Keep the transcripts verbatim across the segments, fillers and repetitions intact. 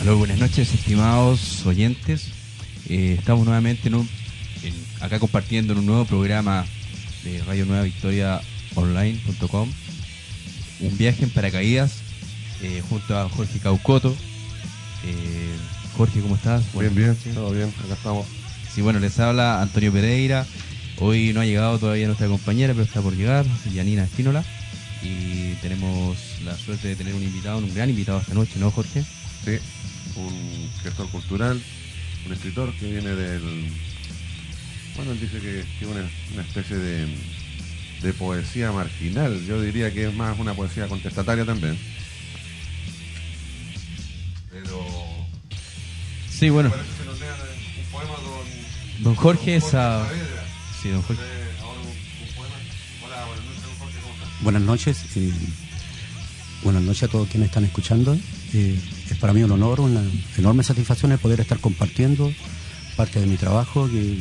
Aló, buenas noches, estimados oyentes. Eh, estamos nuevamente en un, en, acá compartiendo en un nuevo programa de Radio Nueva Victoria Online punto com. Un viaje en paracaídas eh, junto a Jorge Caucoto. Eh, Jorge, ¿cómo estás? Buenas bien, noches. Bien, todo bien, acá estamos. Sí, bueno, les habla Antonio Pereira. Hoy no ha llegado todavía nuestra compañera, pero está por llegar, Yanina Espínola. Y tenemos la suerte de tener un invitado, un gran invitado esta noche, ¿no, Jorge? Sí, un gestor cultural, un escritor que viene del... Bueno, él dice que es una, una especie de, de poesía marginal. Yo diría que es más una poesía contestataria también. Pero... Sí, bueno. Parece que nos lea un poema don... Don Jorge es a... Sí, don Jorge. Ahora un, un poema. Hola, buenas noches, don Jorge, ¿cómo estás? Buenas noches. Eh, buenas noches a todos quienes están escuchando. Eh, es para mí un honor, una enorme satisfacción el poder estar compartiendo parte de mi trabajo que,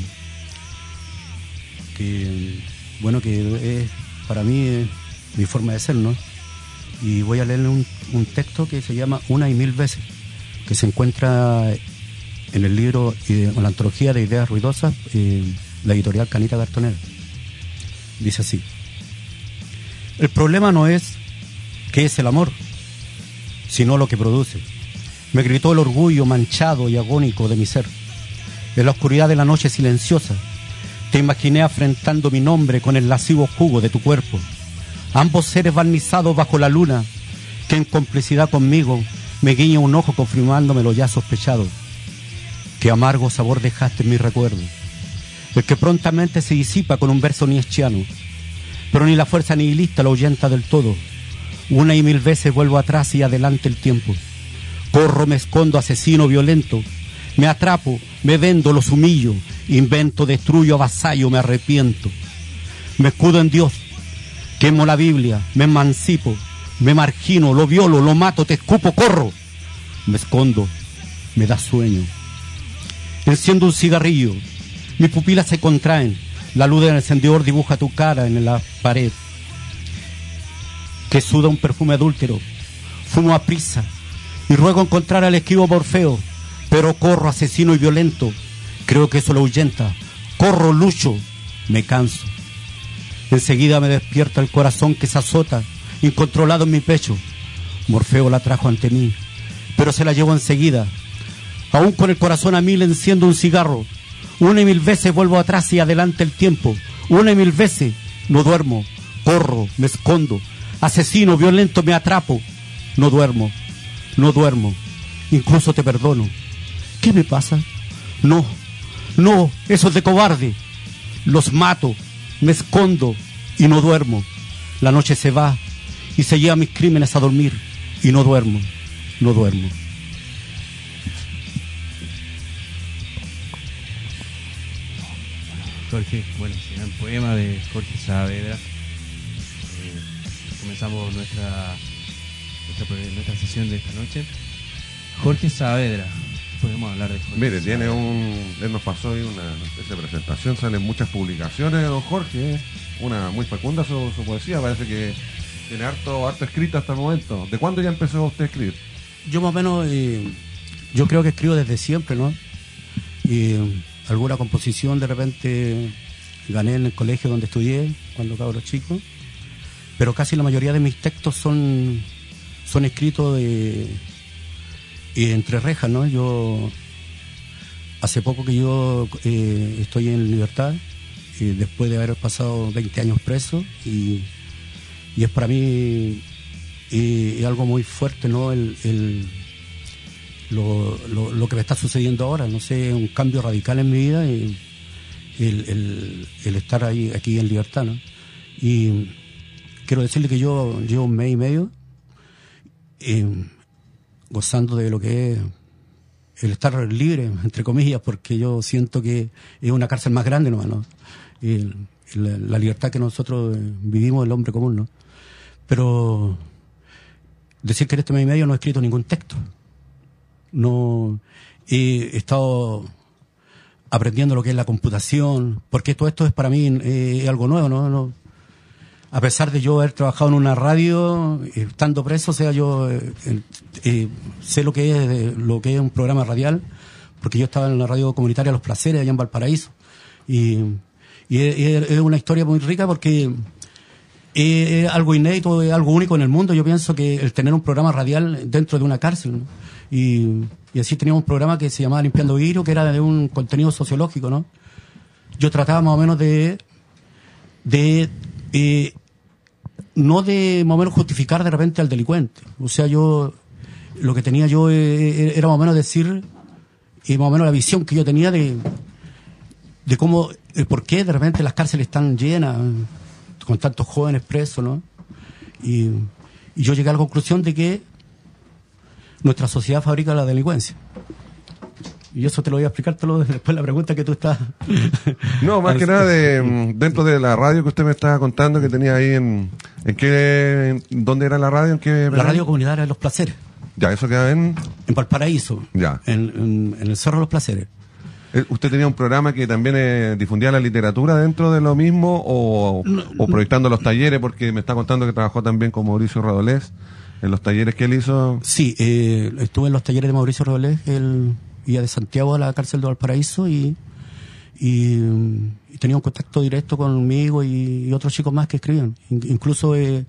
que bueno, que es para mí es mi forma de ser, ¿no? Y voy a leerle un, un texto que se llama Una y mil veces, que se encuentra en el libro, en la antología de ideas ruidosas, eh, la editorial Canita Cartonera. Dice así: el problema no es qué es el amor, sino lo que produce. Me gritó el orgullo manchado y agónico de mi ser. En la oscuridad de la noche silenciosa, te imaginé afrentando mi nombre con el lascivo jugo de tu cuerpo. Ambos seres barnizados bajo la luna, que en complicidad conmigo me guiña un ojo confirmándome lo ya sospechado. Qué amargo sabor dejaste en mi recuerdo, el que prontamente se disipa con un verso nietzscheano, pero ni la fuerza nihilista lo ahuyenta del todo. Una y mil veces vuelvo atrás y adelante el tiempo. Corro, me escondo, asesino violento. Me atrapo, me vendo, los humillo. Invento, destruyo, avasallo, me arrepiento. Me escudo en Dios, quemo la Biblia, me emancipo, me margino, lo violo, lo mato, te escupo, corro. Me escondo, me da sueño. Enciendo un cigarrillo, mis pupilas se contraen. La luz del encendedor dibuja tu cara en la pared, que suda un perfume adúltero. Fumo a prisa y ruego encontrar al esquivo Morfeo, pero corro asesino y violento. Creo que eso lo ahuyenta. Corro, lucho, me canso. Enseguida me despierta el corazón que se azota, incontrolado en mi pecho. Morfeo la trajo ante mí, pero se la llevó enseguida. Aún con el corazón a mil enciendo un cigarro. Una y mil veces vuelvo atrás y adelante el tiempo. Una y mil veces no duermo. Corro, me escondo. Asesino, violento, me atrapo. No duermo, no duermo. Incluso te perdono. ¿Qué me pasa? No, no, eso es de cobarde. Los mato, me escondo y no duermo. La noche se va y se lleva mis crímenes a dormir. Y no duermo, no duermo. Jorge, bueno, gran poema de Jorge Saavedra. Eh, comenzamos nuestra, nuestra nuestra sesión de esta noche. Jorge Saavedra, podemos hablar de Jorge. Mire, tiene un, él nos pasó hoy una especie de presentación, salen muchas publicaciones de don Jorge, una muy fecunda su, su poesía, parece que tiene harto, harto escrito hasta el momento. ¿De cuándo ya empezó usted a escribir? Yo más o menos, eh, yo creo que escribo desde siempre, ¿no? Y alguna composición de repente gané en el colegio donde estudié cuando cabro chico, pero casi la mayoría de mis textos son son escritos de, de entre rejas, ¿no? Yo hace poco que yo eh, estoy en libertad, eh, después de haber pasado veinte años preso, y, y es para mí eh, es algo muy fuerte, ¿no? El, el Lo, lo, lo que me está sucediendo ahora, no sé, un cambio radical en mi vida, y el, el, el estar ahí aquí en libertad, ¿no? Y quiero decirle que yo llevo un mes y medio eh, gozando de lo que es el estar libre, entre comillas, porque yo siento que es una cárcel más grande, ¿no? ¿no? El, la, la libertad que nosotros vivimos, el hombre común, ¿no? Pero decir que en este mes y medio no he escrito ningún texto. No he estado aprendiendo lo que es la computación, porque todo esto es para mí eh, algo nuevo, ¿no? no a pesar de yo haber trabajado en una radio, eh, estando preso, o sea, yo eh, eh, sé lo que es eh, lo que es un programa radial, porque yo estaba en la radio comunitaria Los Placeres, allá en Valparaíso. Y, y es, es una historia muy rica porque es, es algo inédito, es algo único en el mundo. Yo pienso que el tener un programa radial dentro de una cárcel, ¿no? Y, y así teníamos un programa que se llamaba Limpiando Vidrio, que era de un contenido sociológico, ¿no? Yo trataba más o menos de... de eh, no de más o menos justificar de repente al delincuente. O sea, yo lo que tenía yo eh, era más o menos decir, eh, más o menos la visión que yo tenía de, de cómo, el por qué de repente las cárceles están llenas, con tantos jóvenes presos, ¿no? Y, y yo llegué a la conclusión de que nuestra sociedad fabrica la delincuencia. Y eso te lo voy a explicar todo después de la pregunta que tú estás... No, más que nada de, dentro de la radio que usted me estaba contando que tenía ahí en... ¿En qué? En, ¿Dónde era la radio? ¿En qué? La radio comunitaria de Los Placeres. Ya, eso queda en... En Valparaíso. Ya. En, en, en el Cerro de Los Placeres. ¿Usted tenía un programa que también eh, difundía la literatura dentro de lo mismo o, no, o proyectando los talleres? Porque me está contando que trabajó también con Mauricio Rodolés en los talleres que él hizo. Sí, eh, estuve en los talleres de Mauricio Rodolés, él iba de Santiago a la cárcel de Valparaíso y, y, y tenía un contacto directo conmigo y, y otros chicos más que escribían. Incluso eh,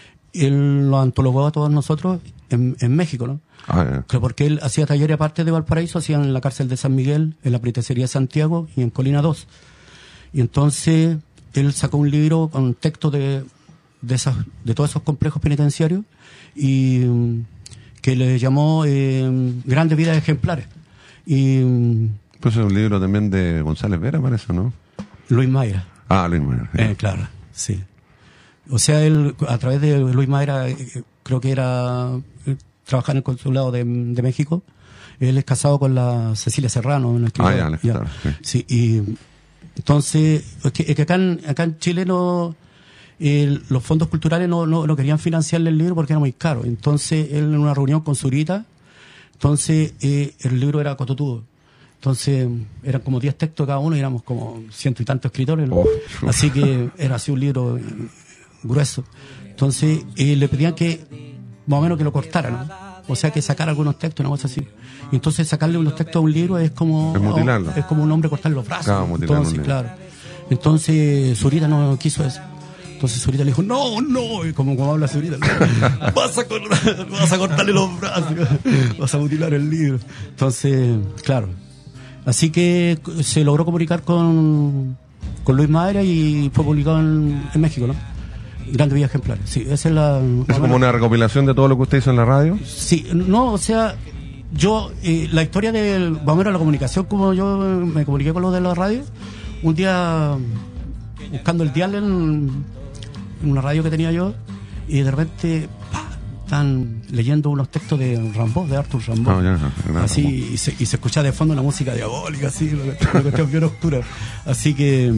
él lo antologó a todos nosotros en, en México, ¿no? Ah, yeah. Porque él hacía talleres aparte de Valparaíso, hacían en la cárcel de San Miguel, en la penitenciaría de Santiago y en Colina dos. Y entonces él sacó un libro con textos de, de, esas, de todos esos complejos penitenciarios y que le llamó eh, Grandes Vidas Ejemplares. Y pues es un libro también de González Vera, parece, ¿no? Luis Mayra. Ah, Luis Mayra. Sí. Eh, claro, sí. O sea, él, a través de Luis Mayra, eh, creo que era... Eh, trabajar en el consulado de, de México. Él es casado con la Cecilia Serrano. Una ah, ya, ya. Claro, sí. Sí, y entonces, es que, es que acá, en, acá en Chile no, eh, los fondos culturales no, no, no querían financiarle el libro porque era muy caro. Entonces, él en una reunión con Zurita, entonces eh, el libro era cototudo. Entonces, eran como diez textos cada uno y éramos como ciento y tantos escritores, ¿no? Oh. Así que era así un libro grueso. Entonces, eh, le pedían que más o menos que lo cortara, ¿no? O sea, que sacara algunos textos, una cosa así. Y entonces sacarle unos textos a un libro es como... Es mutilarlo. Es como un hombre cortarle los brazos. Claro, entonces, claro. Entonces, Zurita no quiso eso. Entonces Zurita le dijo, no, no, y como, como habla Zurita, no, vas, a cortar, vas a cortarle los brazos, vas a mutilar el libro. Entonces, claro. Así que se logró comunicar con, con Luis Madera y fue publicado en, en México, ¿no? Grandes Vidas Ejemplares, sí, esa es la... ¿Es como una recopilación de todo lo que usted hizo en la radio? Sí, no, o sea, yo, eh, la historia de, vamos a ver, la comunicación, como yo me comuniqué con los de la radio, un día buscando el dial en, en una radio que tenía yo, y de repente, ¡pah!, están leyendo unos textos de Rimbaud, de Arthur Rimbaud. Oh, yeah, yeah, así, y se, y se escuchaba de fondo una música diabólica, así, una cuestión bien oscura. Así que...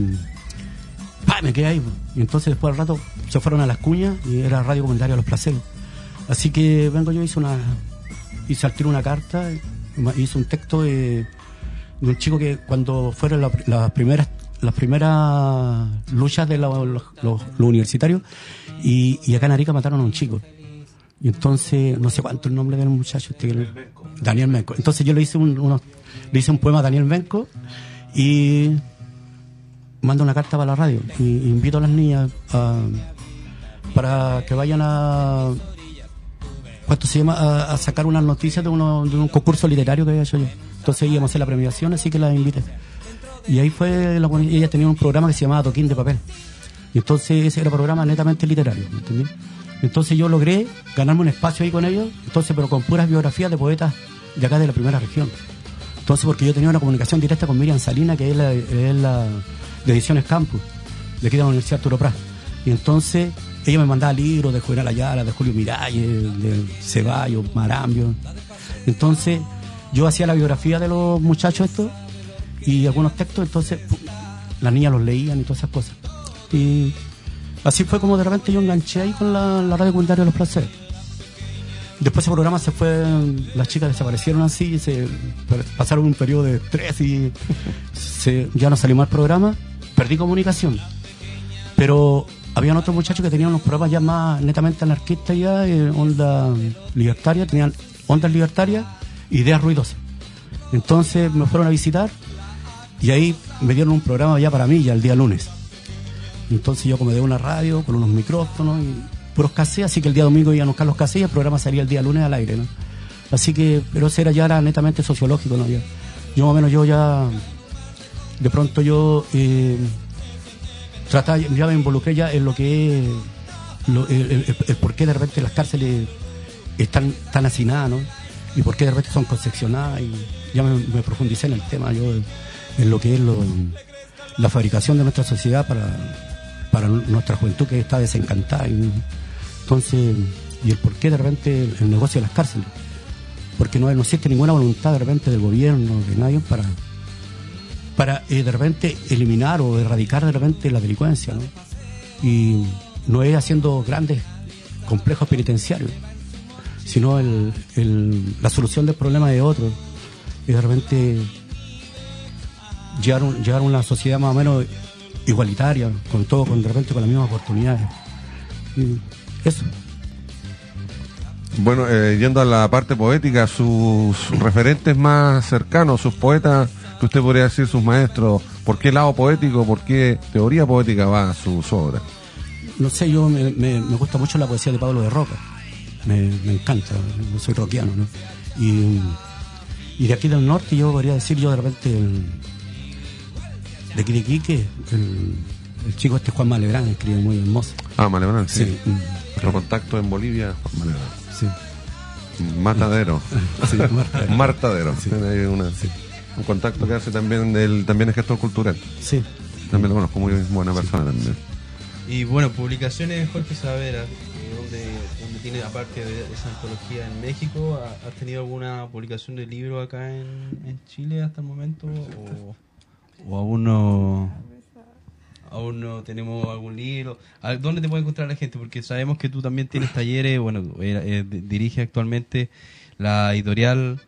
¡pah!, me quedé ahí. Y entonces después al rato se fueron a Las Cuñas y era Radio Comunitaria Los Placeres. Así que vengo yo, hice una hice al tiro una carta, hice un texto de, de un chico que cuando fueron la, las primeras las primeras luchas de la, los, los, los universitarios y, y acá en Arica mataron a un chico. Y entonces, no sé cuánto el nombre del muchacho, este, Daniel Benco. Daniel Benco. Entonces yo le hice un, unos, le hice un poema a Daniel Benco y mando una carta para la radio y invito a las niñas a, para que vayan a ¿cuánto se llama? A, a sacar unas noticias de, uno, de un concurso literario que había hecho yo. Entonces íbamos a hacer la premiación, así que las invité. Y ahí fue, la, ella tenía un programa que se llamaba Toquín de Papel. Y entonces ese era un programa netamente literario, ¿me entendí? Entonces yo logré ganarme un espacio ahí con ellos, entonces pero con puras biografías de poetas de acá de la primera región. Entonces porque yo tenía una comunicación directa con Miriam Salina, que es la, es la de Ediciones Campus, de aquí de la Universidad Arturo Prat. Y entonces ella me mandaba libros de Juvenal Ayala, de Julio Miralles, de Ceballos, Marambio. Entonces yo hacía la biografía de los muchachos estos y algunos textos, entonces pum, las niñas los leían y todas esas cosas. Y así fue como de repente yo enganché ahí con la, la radio comunitaria de Los Placeres. Después ese programa se fue, las chicas desaparecieron así, se pasaron un periodo de estrés y se, ya no salió más el programa, perdí comunicación. Pero habían otros muchachos que tenían unos programas ya más netamente anarquistas ya, eh, onda libertaria, tenían ondas libertarias, ideas ruidosas. Entonces me fueron a visitar y ahí me dieron un programa ya para mí, ya el día lunes. Entonces yo acomodé una radio con unos micrófonos y puros cassettes, así que el día domingo iban a buscar los cassettes y el programa salía el día lunes al aire, ¿no? Así que, pero ese era ya era netamente sociológico, ¿no? Ya, yo más o menos yo ya, de pronto yo eh, trataba, ya me involucré ya en lo que es, lo, el, el, el por qué de repente las cárceles están tan hacinadas, ¿no? Y por qué de repente son concepcionadas, y ya me, me profundicé en el tema, yo en lo que es lo, la fabricación de nuestra sociedad para, para nuestra juventud que está desencantada. Y, entonces, y el por qué de repente el, el negocio de las cárceles. Porque no, no existe ninguna voluntad de repente del gobierno, de nadie, para, para eh, de repente eliminar o erradicar de repente la delincuencia, ¿no? Y no es haciendo grandes complejos penitenciarios, sino el, el, la solución del problema de otros. Y de repente llevar, un, llevar una sociedad más o menos igualitaria, con todo, con de repente con las mismas oportunidades. Y eso. Bueno, eh, yendo a la parte poética, sus referentes más cercanos, sus poetas, que usted podría decir sus maestros, ¿por qué lado poético, por qué teoría poética va a su, su obra? No sé, yo me, me, me gusta mucho la poesía de Pablo de Roca, me, me encanta, yo soy rockiano, ¿no? Y, y de aquí del norte yo podría decir yo de repente, el, de aquí de Quique, el, el chico este Juan Malebrán escribe muy hermoso. Ah, Malebrán, sí. Sí. Nuestro contacto en Bolivia, Juan Malebrán. Sí. Matadero. Sí, Martadero. Martadero. Sí. Tiene ahí una, Sí. un contacto que hace también, del, también es gestor cultural. Sí. También lo conozco, muy buena persona también. Y bueno, publicaciones de Jorge Saavedra, eh, donde, donde tiene, aparte de esa antología en México, ¿ha- ¿has tenido alguna publicación de libro acá en, en Chile hasta el momento? ¿O, o aún no aún no tenemos algún libro? ¿A- ¿Dónde te puede encontrar la gente? Porque sabemos que tú también tienes talleres, bueno, eh, eh, di- dirige actualmente la editorial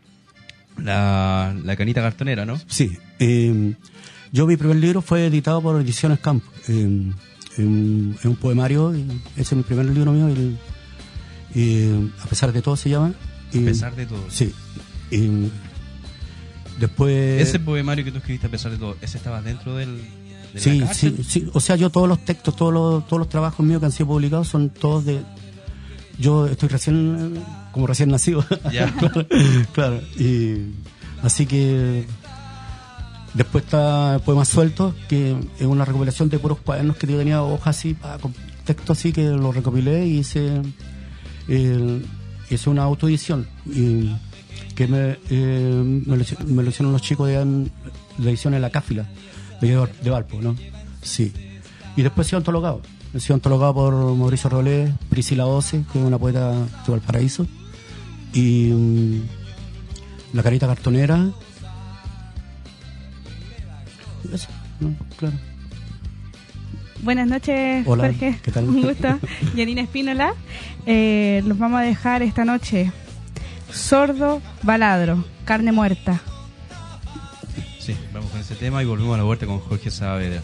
La, la Canita Cartonera, ¿no? Sí. Eh, yo mi primer libro fue editado por Ediciones Campo. Eh, es un, es un poemario, y ese es mi primer libro mío, el, eh, A pesar de todo se llama. A pesar de todo. Sí. Eh, después... Ese poemario que tú escribiste, a pesar de todo, ¿ese estaba dentro del, de Sí, la cárcel? sí, sí. O sea, yo todos los textos, todos los, todos los trabajos míos que han sido publicados son todos de... Yo estoy recién, eh, como recién nacido. Ya. claro, claro. Y así que después está Poemas Sueltos, que es una recopilación de puros cuadernos que yo tenía, hojas así, pa, con texto así, que lo recopilé y hice, eh, hice una autoedición. Y que me, eh, me, lo, me lo hicieron los chicos de la edición de La Cáfila, de, de Valpo, ¿no? Sí. Y después he sido antologado. He sido antologado por Mauricio Rolés, Priscila Oce, que es una poeta de Valparaíso, y um, La Carita Cartonera. Eso, ¿no? Claro. Buenas noches, Hola, Jorge. ¿qué tal? Un gusto. Yanina Espínola. Eh, los vamos a dejar esta noche. Sordo Baladro, Carne Muerta. Sí, vamos con ese tema y volvemos a la vuelta con Jorge Saavedra.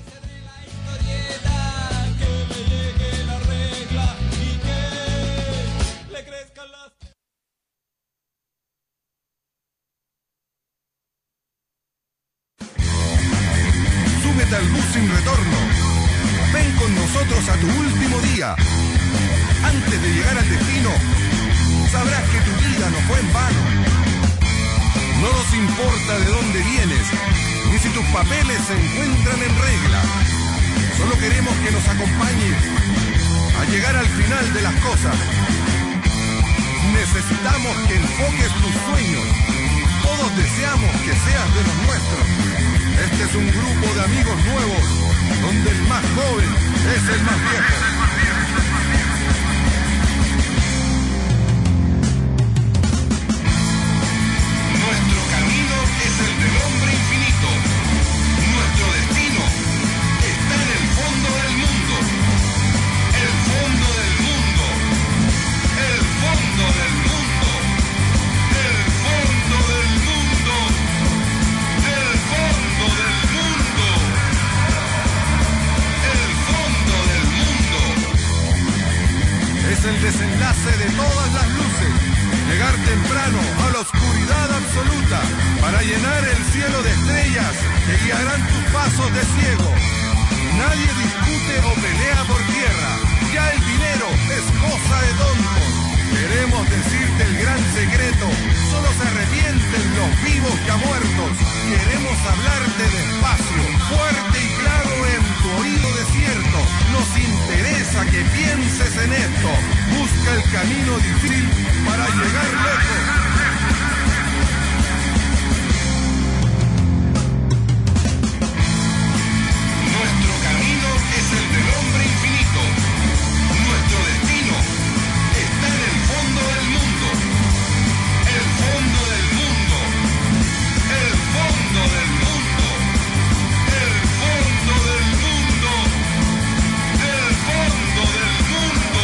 Súbete al bus sin retorno. Ven con nosotros a tu último día. Antes de llegar al destino, sabrás que tu vida no fue en vano. No nos importa de dónde vienes, ni si tus papeles se encuentran en regla. Solo queremos que nos acompañes a llegar al final de las cosas. Necesitamos que enfoques tus sueños. Todos deseamos que seas de los nuestros. Este es un grupo de amigos nuevos, donde el más joven es el más viejo. Nuestro camino es el del hombre infinito. Nuestro destino está en el fondo del mundo. El fondo del mundo. El fondo del mundo. El fondo del mundo. El fondo del mundo. El fondo del mundo. el desenlace de todas las luces. Llegar temprano a la oscuridad absoluta para llenar el cielo de estrellas que guiarán tus pasos de ciego. Nadie discute o pelea por tierra. Ya el dinero es cosa de tontos. Queremos decirte el gran secreto. Solo se arrepienten los vivos que a muertos. Queremos hablarte despacio, fuerte y claro en tu oído desierto. Nos interesa que pienses en esto. Busca el camino difícil para llegar lejos. Nuestro camino es el del hombre infinito. Nuestro destino está en el fondo del mundo. El fondo del mundo. El fondo del mundo. El fondo del mundo. El fondo del mundo.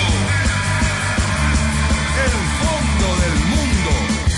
El fondo del mundo.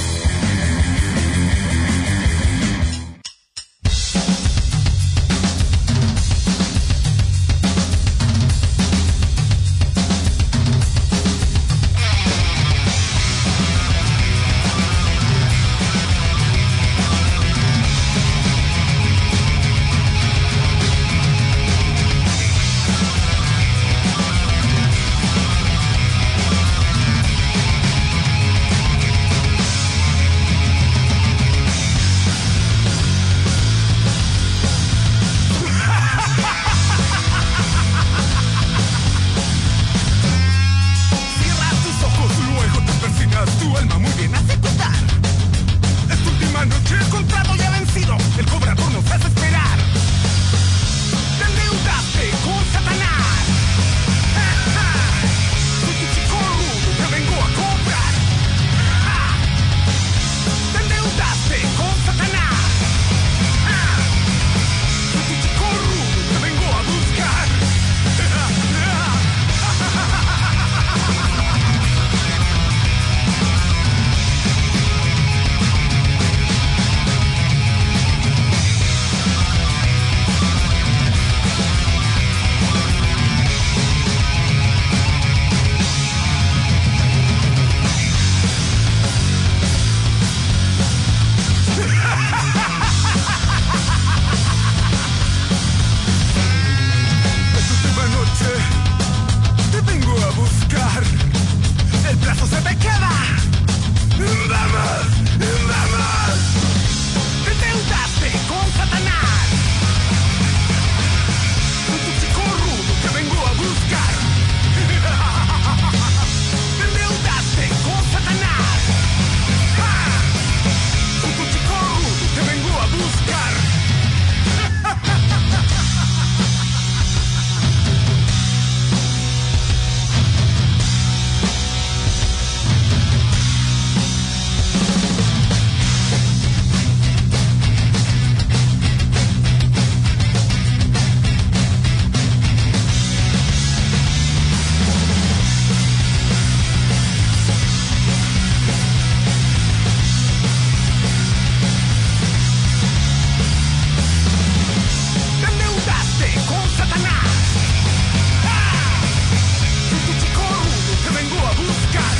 Cierra tus ojos, luego te persigas, tu alma muy bien hace cuidar. Es tu última noche, el contrato ya vencido, el cobrador nos hace esperar. Te endeudaste con Satanás. Ja, ja. Soy tu chico rudo, te vengo a cobrar. Ja. Te endeudaste con Satanás. Ja. Soy tu chico rudo, te vengo a buscar. Ja, ja. Es tu última noche, te vengo a buscar. El plazo se te queda. ¡Vamos! ¡Vamos! Te endeudaste con Satanás. Soy tu chico rudo, te vengo a buscar. Te endeudaste con Satanás. ¡Ja! Soy tu chico rudo, te vengo a buscar. Te endeudaste con Satanás. ¡Ah! Soy tu chico rudo, te vengo a buscar.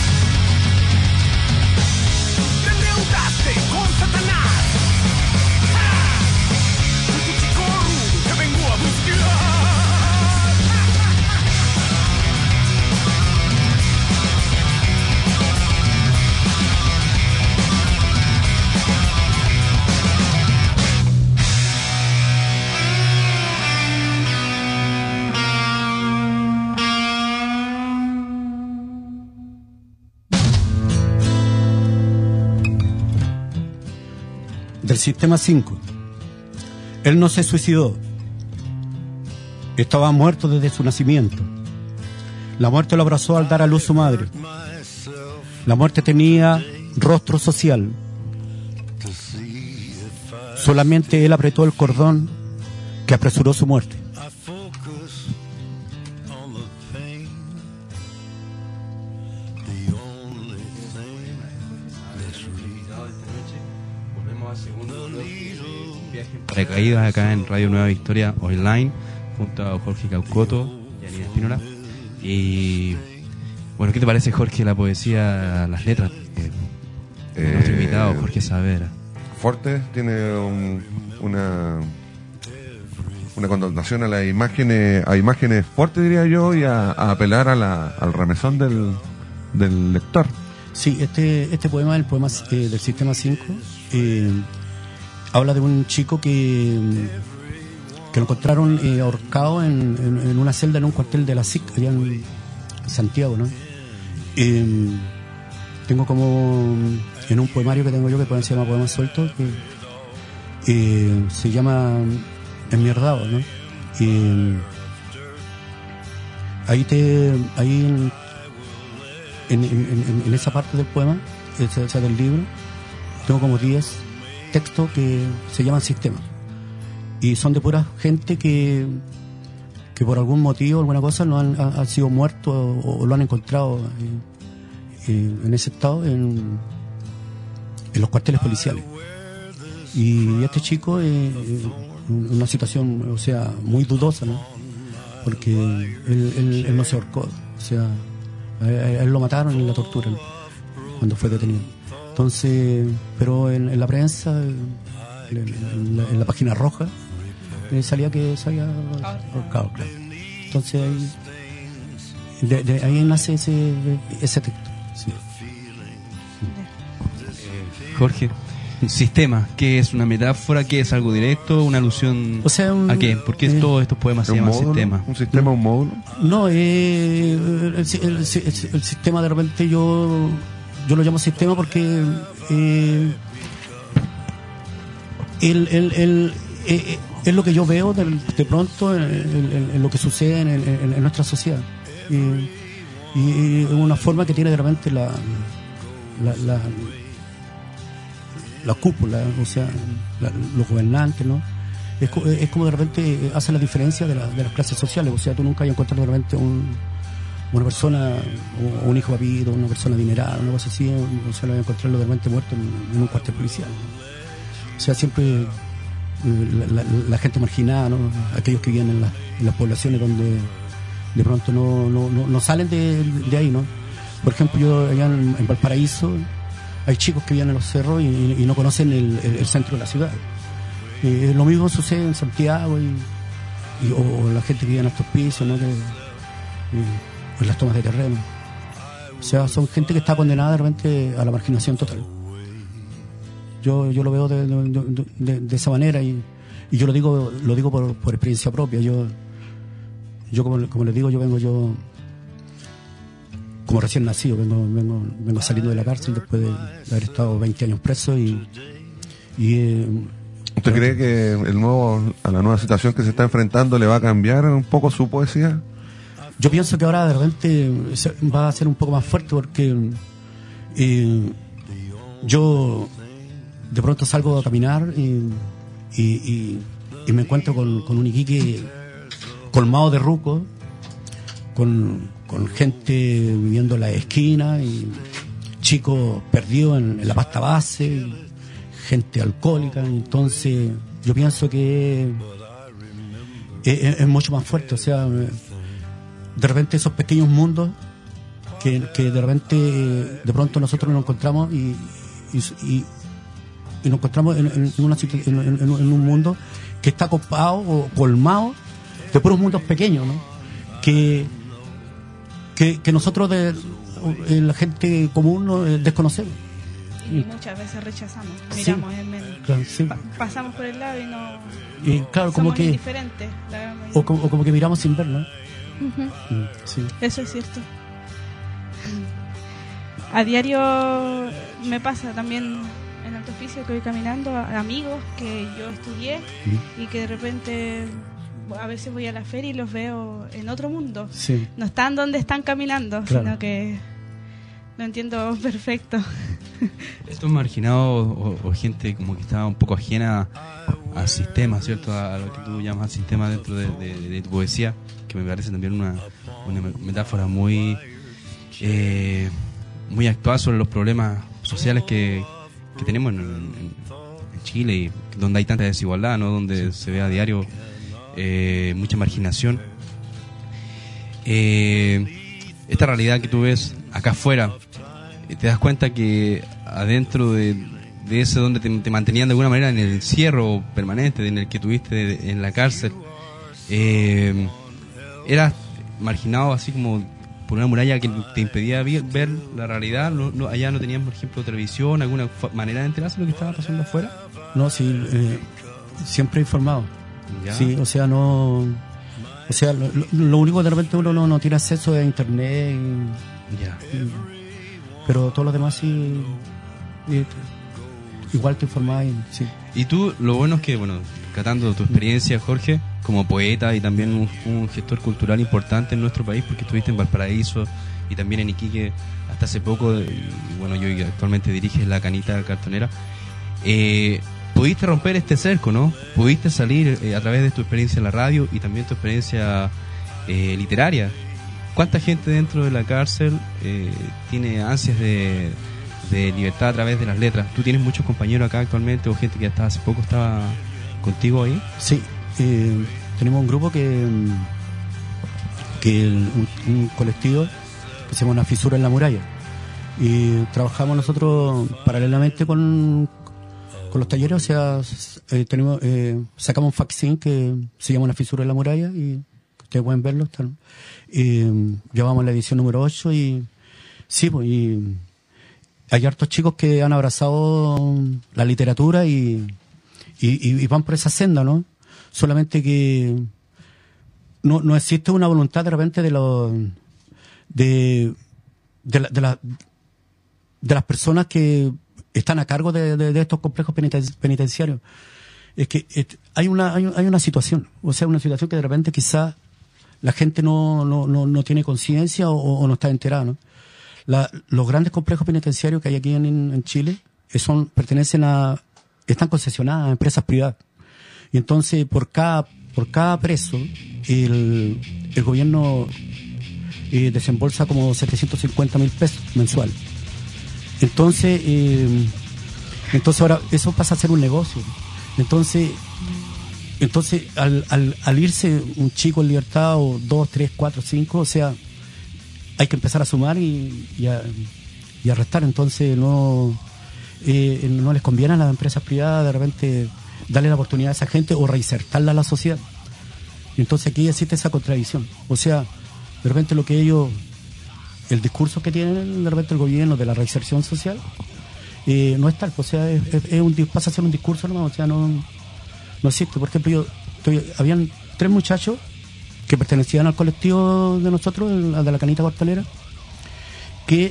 Te endeudaste con Satanás. ¡Ah! Soy tu chico rudo, te vengo a buscar. Del sistema cinco. Él no se suicidó. Estaba muerto desde su nacimiento. La muerte lo abrazó al dar a luz su madre. La muerte tenía rostro social. Solamente él apretó el cordón que apresuró su muerte. Recaídas acá en Radio Nueva Victoria Online junto a Jorge Caucoto y Anina Espínola. Y Bueno, ¿qué te parece, Jorge, la poesía, las letras? Eh, Eh, nuestro invitado, Jorge Saavedra. Fuerte, tiene un- una una connotación a las imágenes, a imágenes fuertes, diría yo, y a, a apelar a la, al remesón del, del lector. Sí, este, este poema, el poema eh, del Sistema cinco, eh, habla de un chico que, que lo encontraron eh, ahorcado en, en, en una celda en un cuartel de la S I C, allá en Santiago, ¿no? Eh, tengo como, en un poemario que tengo yo, que se llama Poemas Sueltos, que eh, se llama Enmierdado, ¿no? Eh, ahí te, ahí en, en, en, en esa parte del poema, o sea, del libro, tengo como diez textos que se llaman sistemas. Y son de pura gente que, que por algún motivo, alguna cosa, no han, han sido muertos o, o lo han encontrado eh, eh, en ese estado en, en los cuarteles policiales. Y este chico, eh, una situación, o sea, muy dudosa, ¿no? Porque él, él, él no se ahorcó, o sea, a él, a él lo mataron en la tortura, ¿no? Cuando fue detenido. Entonces, pero en, en la prensa, en, en, la, en la página roja, eh, salía que se había ahorcado, claro. Entonces ahí, de, de ahí nace ese, ese texto. Sí. Jorge, sistema, ¿qué es una metáfora? ¿Qué es algo directo? ¿Una alusión O sea, un- a qué? ¿Por qué eh, todos estos poemas se ¿Un llaman módulo? sistema? ¿Un sistema, un módulo? No, eh, el, el- el- el sistema de repente yo yo lo llamo sistema porque eh, el, el, el, eh, es lo que yo veo de, de pronto en, en- en lo que sucede en, en- en nuestra sociedad. Y, y es una forma que tiene de repente la, la, la, la cúpula, o sea, la- los gobernantes, ¿no? Es, co- es como de repente hace la diferencia de, la- de las clases sociales, o sea, tú nunca has encontrado de repente un, una persona, o un hijo papito, una persona adinerada, una cosa así, o sea, lo vas a encontrarlo de repente muerto en, en un cuartel policial, ¿no? O sea, siempre eh, la, la- la gente marginada, ¿no? Aquellos que viven en, la- en las poblaciones donde de pronto no, no, no, no salen de, de ahí, ¿no? Por ejemplo, yo allá en, en Valparaíso hay chicos que viven en los cerros y, y no conocen el, el- el centro de la ciudad. Eh, lo mismo sucede en Santiago y, y- o, o la gente que vive en altos pisos, ¿no? Que, y- o en las tomas de terreno. O sea, son gente que está condenada de repente a la marginación total. Yo, yo lo veo de, de, de- de esa manera y, y yo lo digo lo digo por, por experiencia propia. Yo, yo como, como les digo, yo vengo yo como recién nacido, vengo, vengo, vengo saliendo de la cárcel después de, de haber estado veinte años preso y, y eh, ¿Usted cree que el nuevo, a la nueva situación que se está enfrentando le va a cambiar un poco su poesía? yo pienso que ahora de repente se- va a ser un poco más fuerte porque eh, yo de pronto salgo a caminar y, y, y- y me encuentro con, con un Iquique colmado de rucos, con, con gente viviendo en la esquina y chicos perdidos en, en la pasta base, y gente alcohólica. Entonces yo pienso que es, es- es mucho más fuerte, o sea, de repente esos pequeños mundos que, que de repente de pronto nosotros nos encontramos y, y, y- y nos encontramos en, en una situ- en, en- en un mundo que está copado o colmado de puros mundos pequeños, ¿no? que, que, que nosotros de, eh, la gente común no, eh, desconocemos. Y muchas veces rechazamos, Sí. miramos en medio. Claro, sí. Pa- pasamos por el lado y no Y claro, como somos que indiferentes. la gran mayoría. o como, o como que miramos sin ver, ¿no? Ujú. Mm, sí. Eso es cierto. A diario me pasa también en alto oficio que voy caminando a amigos que yo estudié y que de repente a veces voy a la feria y los veo en otro mundo. Sí. No están donde están caminando, Claro. sino que lo entiendo perfecto. Estos marginados o, o gente como que estaba un poco ajena al sistema, ¿cierto? A, a lo que tú llamas sistema dentro de, de- de tu poesía, que me parece también una, una metáfora muy eh, muy actual sobre los problemas sociales que, que tenemos en, en- en Chile, y donde hay tanta desigualdad, ¿no? Donde se ve a diario eh, mucha marginación. Eh, esta realidad que tú ves acá afuera, te das cuenta que adentro de, de ese donde te, te mantenían de alguna manera en el encierro permanente en el que tuviste en la cárcel, eh, eras marginado así como por una muralla que te impedía vi- ver la realidad. No, no, allá no tenían, por ejemplo, televisión, alguna fa- manera de enterarse de lo que estaba pasando afuera. No, sí, eh, siempre informado. Ya. Sí, o sea, no... O sea, lo, lo- lo único que de repente uno no, no tiene acceso a internet, y- Ya. y- pero todos los demás sí... y- igual te informáis, sí. Y tú, lo bueno es que, bueno, catando tu experiencia, Jorge, como poeta y también un, un gestor cultural importante en nuestro país, porque estuviste en Valparaíso y también en Iquique hasta hace poco, y bueno, yo actualmente diriges La Canita Cartonera, eh, pudiste romper este cerco, ¿no? Pudiste salir eh, a través de tu experiencia en la radio y también tu experiencia eh, literaria. ¿Cuánta gente dentro de la cárcel eh, tiene ansias de, de libertad a través de las letras? ¿Tú tienes muchos compañeros acá actualmente o gente que hasta hace poco estaba contigo ahí? Sí, eh, tenemos un grupo que, mm, que el- un, un colectivo que se llama Una Fisura en la Muralla, y trabajamos nosotros paralelamente con, con los talleres. O sea, s- eh, tenemos eh, sacamos un fanzine que se llama Una Fisura en la Muralla, y ustedes pueden verlo, están, y llevamos la edición número ocho, y sí, pues, y hay hartos chicos que han abrazado la literatura y, y, y- y van por esa senda, ¿no? Solamente que no, no existe una voluntad de repente de los de de, la- de, la- de las personas que están a cargo de, de- de estos complejos peniten- penitenciarios. Es que et- hay una hay, un- hay una situación, o sea, una situación que de repente quizás la gente no no, no, no tiene conciencia o, o no está enterada, ¿no? La- los grandes complejos penitenciarios que hay aquí en, en Chile eh, son pertenecen a están concesionadas a empresas privadas, y entonces por cada por cada preso el, el gobierno eh, desembolsa como setecientos cincuenta mil pesos mensual. Entonces eh, entonces ahora eso pasa a ser un negocio. Entonces entonces al, al, al irse un chico en libertad, o dos, tres, cuatro, cinco, o sea, hay que empezar a sumar y, y, a, y a restar. Entonces no eh, no les conviene a las empresas privadas de repente darle la oportunidad a esa gente o reinsertarla a la sociedad. Y entonces aquí existe esa contradicción. O sea, de repente lo que ellos, el discurso que tienen de repente el gobierno de la reinserción social, eh, no es tal. O sea, es, es, es un, pasa a ser un discurso nomás. O sea, no, no existe. Por ejemplo, yo estoy, habían tres muchachos que pertenecían al colectivo de nosotros, de La Canita Cartonera, que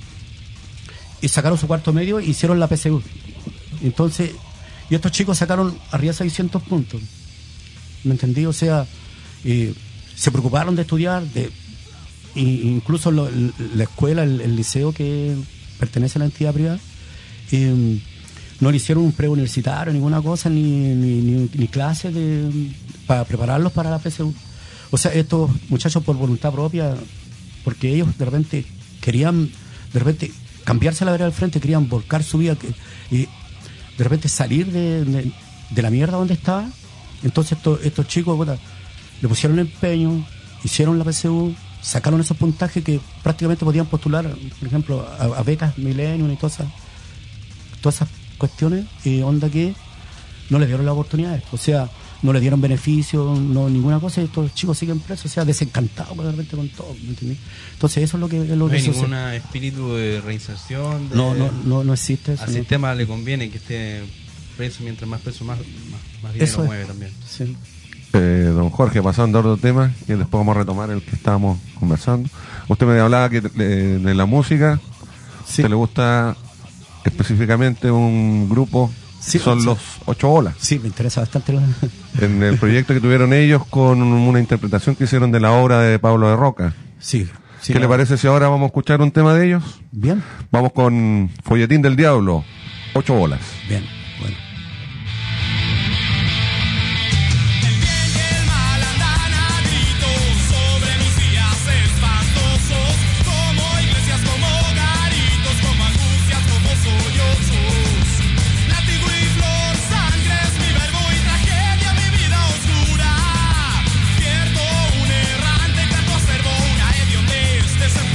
sacaron su cuarto medio e hicieron la P S U. Entonces, y estos chicos sacaron arriba seiscientos puntos. ¿Me entendí? O sea, eh, se preocuparon de estudiar, de y incluso lo, la escuela, el, el liceo que pertenece a la entidad privada, eh, no le hicieron un preuniversitario, ninguna cosa, ni, ni, ni, ni clases de, para prepararlos para la P S U. O sea, estos muchachos por voluntad propia, porque ellos de repente querían, de repente cambiarse la vereda al frente, querían volcar su vida que, y de repente salir de, de, de la mierda donde estaba. Entonces estos, estos chicos, puta, le pusieron empeño, hicieron la P S U, sacaron esos puntajes que prácticamente podían postular, por ejemplo, a, a becas Millennium y todas esas, todas esas cuestiones, y onda que no les dieron las oportunidades. O sea, no le dieron beneficio, no ninguna cosa, y estos chicos siguen presos, o sea, desencantados de repente con todo, ¿me entendí? Entonces eso es lo que es lo No que hay sucede. ningún espíritu de reinserción. De... No, no, no, no existe eso. Al no. sistema le conviene que esté preso, mientras más preso, más, más, más dinero Eso es. mueve también. Sí. Eh, don Jorge, pasando a otro tema, que después vamos a retomar el que estábamos conversando. Usted me hablaba que de, de la música, Sí. ¿te le gusta específicamente un grupo? Sí, Son sí. los Ocho Bolas. Sí, me interesa bastante. La... En el proyecto que tuvieron ellos con una interpretación que hicieron de la obra de Pablo de Roca. Sí. sí ¿Qué la- le parece si ahora vamos a escuchar un tema de ellos? Bien, Vamos con Folletín del Diablo, Ocho Bolas. bien, bueno. El bien y el mal andan a gritos sobre mis días espantosos, como iglesias, como garitos, como angustias, como sollozos. Látigo y flor, sangre es mi verbo y tragedia mi vida oscura. Pierdo un errante, canto acervo una hediondez, desenfreno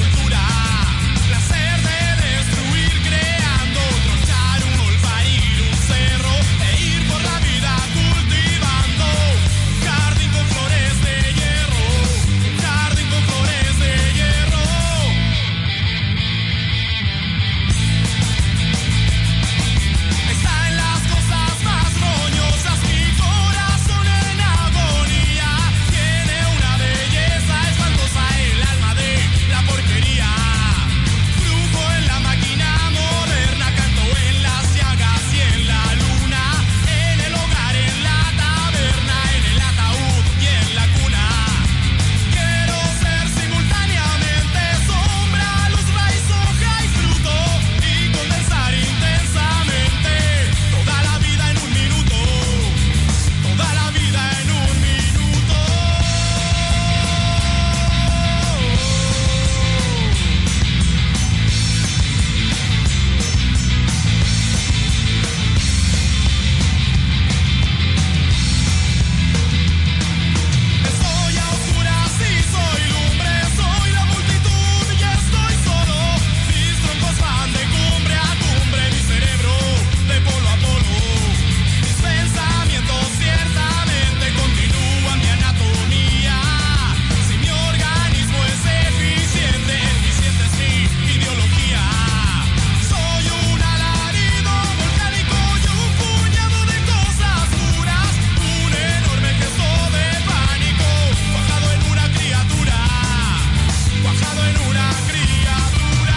en una criatura.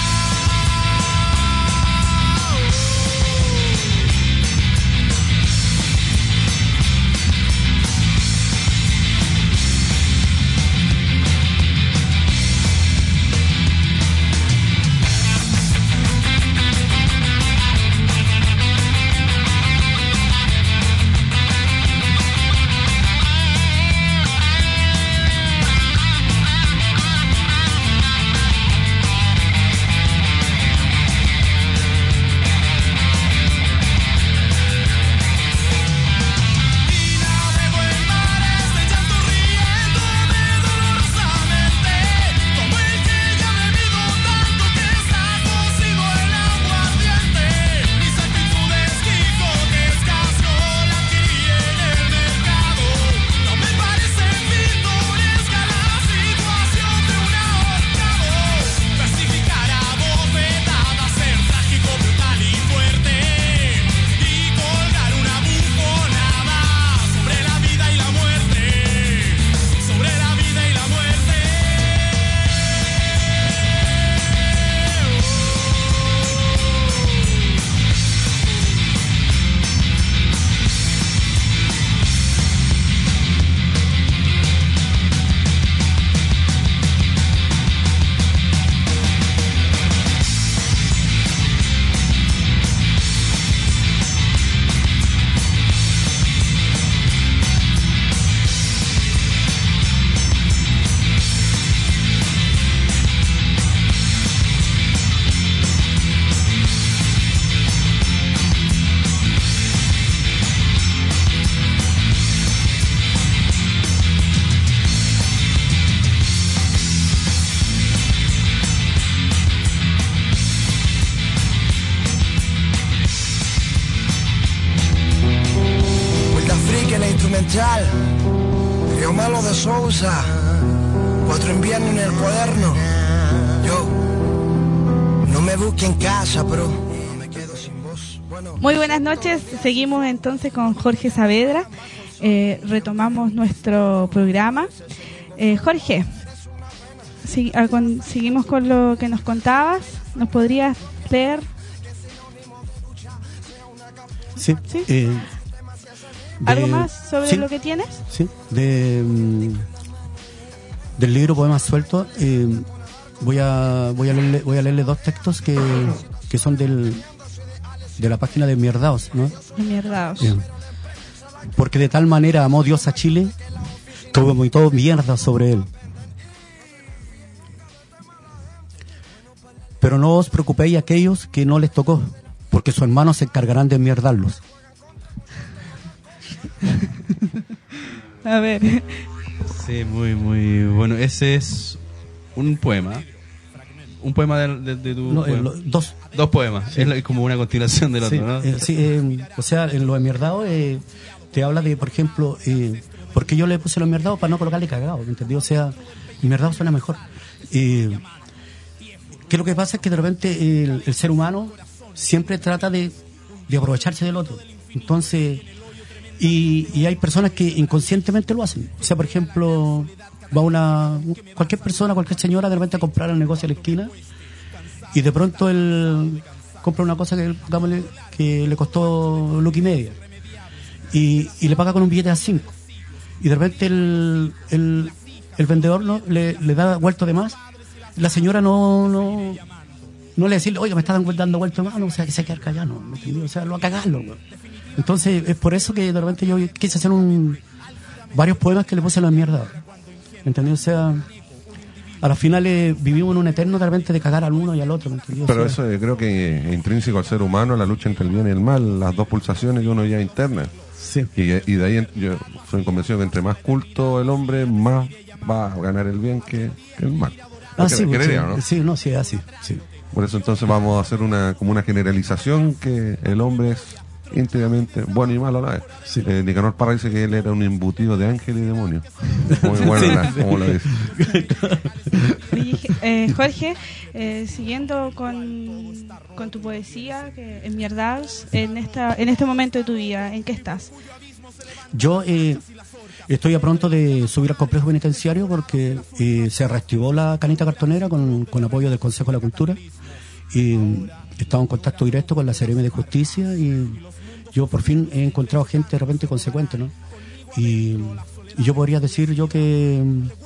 Instrumental, Río Malo de Sousa, Cuatro inviernos en el cuaderno. Yo no me busque en casa, pero me quedo sin voz. Bueno, Muy buenas noches, seguimos entonces con Jorge Saavedra, eh, retomamos nuestro programa. Eh, Jorge, si, ah, con, seguimos con lo que nos contabas, ¿nos podrías leer? Sí. ¿Sí? eh, de- ¿Algo más sobre sí, lo que tienes? Sí, de, mm, del libro Poemas Sueltos. eh, voy a voy a leerle, voy a leerle dos textos que, que son del de la página de Mierdaos, ¿no? De mierdaos. Bien. Porque de tal manera amó Dios a Chile que vomitó mierda sobre él. Pero no os preocupéis aquellos que no les tocó, porque sus hermanos se encargarán de mierdarlos. A ver, Sí, muy, muy bueno. Ese es un poema. Un poema de, de- de tu... No, eh, poema. lo- dos. Dos poemas. Es lo- como una continuación del Sí, otro, ¿no? eh, sí, eh, o sea, en lo enmierdado eh, te habla de, por ejemplo, eh, porque yo le puse lo enmierdado para no colocarle cagado, ¿me entendió? O sea, enmierdado suena mejor. Eh, que lo que pasa es que de repente el, el ser humano siempre trata de, de aprovecharse del otro. Entonces, y, y hay personas que inconscientemente lo hacen. O sea, por ejemplo, va una cualquier persona, cualquier señora de repente a comprar al negocio a la esquina y de pronto él compra una cosa que, digámosle, que le costó look y media y, y le paga con un billete a cinco y de repente el, el, el vendedor no le, le da vuelto de más. La señora no no no le decirle, oye, me está dando vuelto de más, no, o sea, que se queda callado, ¿no? ¿Me entendió? O sea, lo va a cagarlo, ¿no? Entonces es por eso que de repente yo quise hacer un varios poemas que le puse la mierda, ¿me entendió? O sea, a las finales vivimos en un eterno de repente de cagar al uno y al otro, ¿me entendió? O Pero sea, eso eh, creo que es intrínseco al ser humano, la lucha entre el bien y el mal, las dos pulsaciones que uno ya interna. sí. Y, y de ahí en- yo soy convencido que entre más culto el hombre, más va a ganar el bien que, que el mal. Ah, Cre- sí, pues, creería, sí, ¿no? sí, no, sí, es así, sí. Por eso entonces vamos a hacer una como una generalización que el hombre es íntimamente bueno y malo a la vez. Sí. Eh, Nicanor Parra dice que él era un embutido de ángel y demonio. Muy bueno, Sí, la- sí. como lo dice. Oye, eh, Jorge, eh, siguiendo con, con tu poesía, que en mierdaos, en esta en este momento de tu vida, ¿en qué estás? Yo eh, estoy a pronto de subir al complejo penitenciario porque eh, se reactivó la canita cartonera con, con apoyo del Consejo de la Cultura. Y he estado en contacto directo con la C R M de Justicia y yo por fin he encontrado gente de repente consecuente, ¿no? Y, y yo podría decir yo que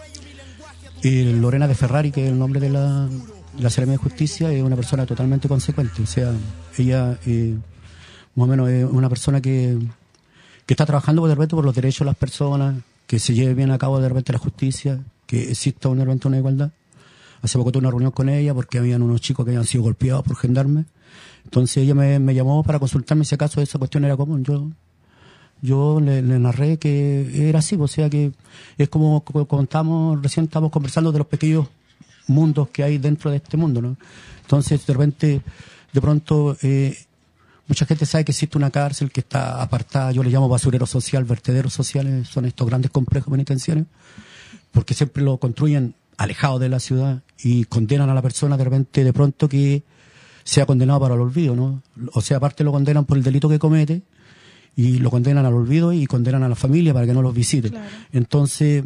eh, Lorena de Ferrari, que es el nombre de la, la C R M de Justicia, es una persona totalmente consecuente. O sea, ella eh, más o menos es una persona que, que está trabajando de repente por los derechos de las personas, que se lleve bien a cabo de repente la justicia, que exista de repente una igualdad. Hace poco tuve una reunión con ella porque habían unos chicos que habían sido golpeados por gendarmes. Entonces ella me, me llamó para consultarme si acaso esa cuestión era común. Yo yo le, le narré que era así, o sea que es como contamos, recién estamos conversando de los pequeños mundos que hay dentro de este mundo, ¿no? Entonces de repente, de pronto, eh, mucha gente sabe que existe una cárcel que está apartada, yo le llamo basurero social, vertederos sociales, son estos grandes complejos penitenciarios, porque siempre lo construyen alejado de la ciudad y condenan a la persona de repente, de pronto, que sea condenado para el olvido, ¿no? O sea, aparte lo condenan por el delito que comete y lo condenan al olvido y condenan a la familia para que no los visite. Claro. Entonces,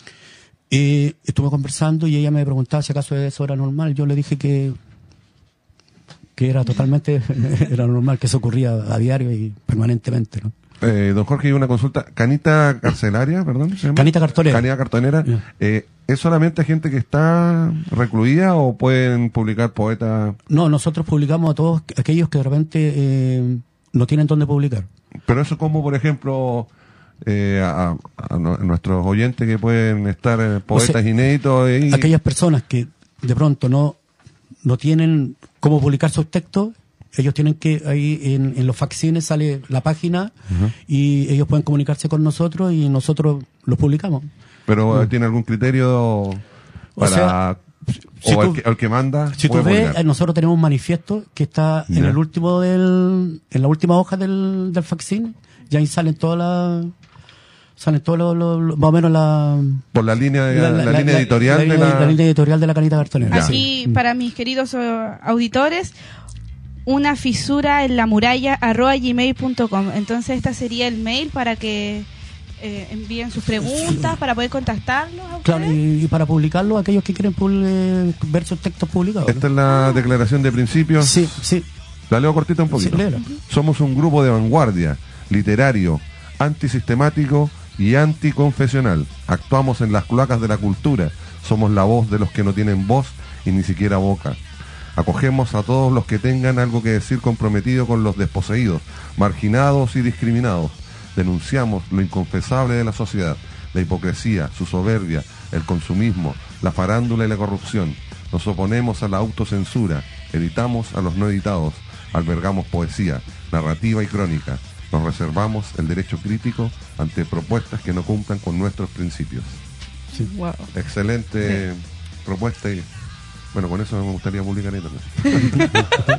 eh, estuve conversando y ella me preguntaba si acaso eso era normal. Yo le dije que que era totalmente era normal, que eso ocurría a diario y permanentemente, ¿no? Eh, don Jorge, hay una consulta. Canita carcelaria, perdón. ¿se llama? Canita cartonera. Canita cartonera. Yeah. Eh, ¿Es solamente gente que está recluida o pueden publicar poetas? No, nosotros publicamos a todos aquellos que de repente eh, no tienen dónde publicar. Pero eso como, por ejemplo, eh, a, a nuestros oyentes que pueden estar eh, poetas, o sea, inéditos. Y... aquellas personas que de pronto no, no tienen cómo publicar sus textos, ellos tienen que, ahí en, en los facsines sale la página, uh-huh, y ellos pueden comunicarse con nosotros y nosotros los publicamos. ¿Pero uh-huh, tiene algún criterio para... O sea, si o tú, el, que, el que manda? Si tú ves, publicar? Nosotros tenemos un manifiesto que está yeah. en el último del, en la última hoja del, del facsine, y ahí salen todas las... salen todos los, los, los, más o menos la... Por la línea, de, la, la, la, la línea editorial la, de la, la... la línea editorial de la Canita Cartonera. Aquí, sí. Para mis queridos uh, auditores, una fisura en la muralla arroba gmail punto com. Entonces esta sería el mail para que eh, envíen sus preguntas, para poder contactarlos a claro, y, y para publicarlo aquellos que quieren publi- ver sus textos publicados. Esta es la declaración de principios. Sí, sí. La leo cortita un poquito. Sí, uh-huh. Somos un grupo de vanguardia, literario, antisistemático y anticonfesional. Actuamos en las cloacas de la cultura. Somos la voz de los que no tienen voz y ni siquiera boca. Acogemos a todos los que tengan algo que decir comprometido con los desposeídos, marginados y discriminados. Denunciamos lo inconfesable de la sociedad, la hipocresía, su soberbia, el consumismo, la farándula y la corrupción. Nos oponemos a la autocensura, editamos a los no editados, albergamos poesía, narrativa y crónica. Nos reservamos el derecho crítico ante propuestas que no cumplan con nuestros principios. Sí. Wow. Excelente sí. propuesta y... Bueno, con eso me gustaría publicar ahí también.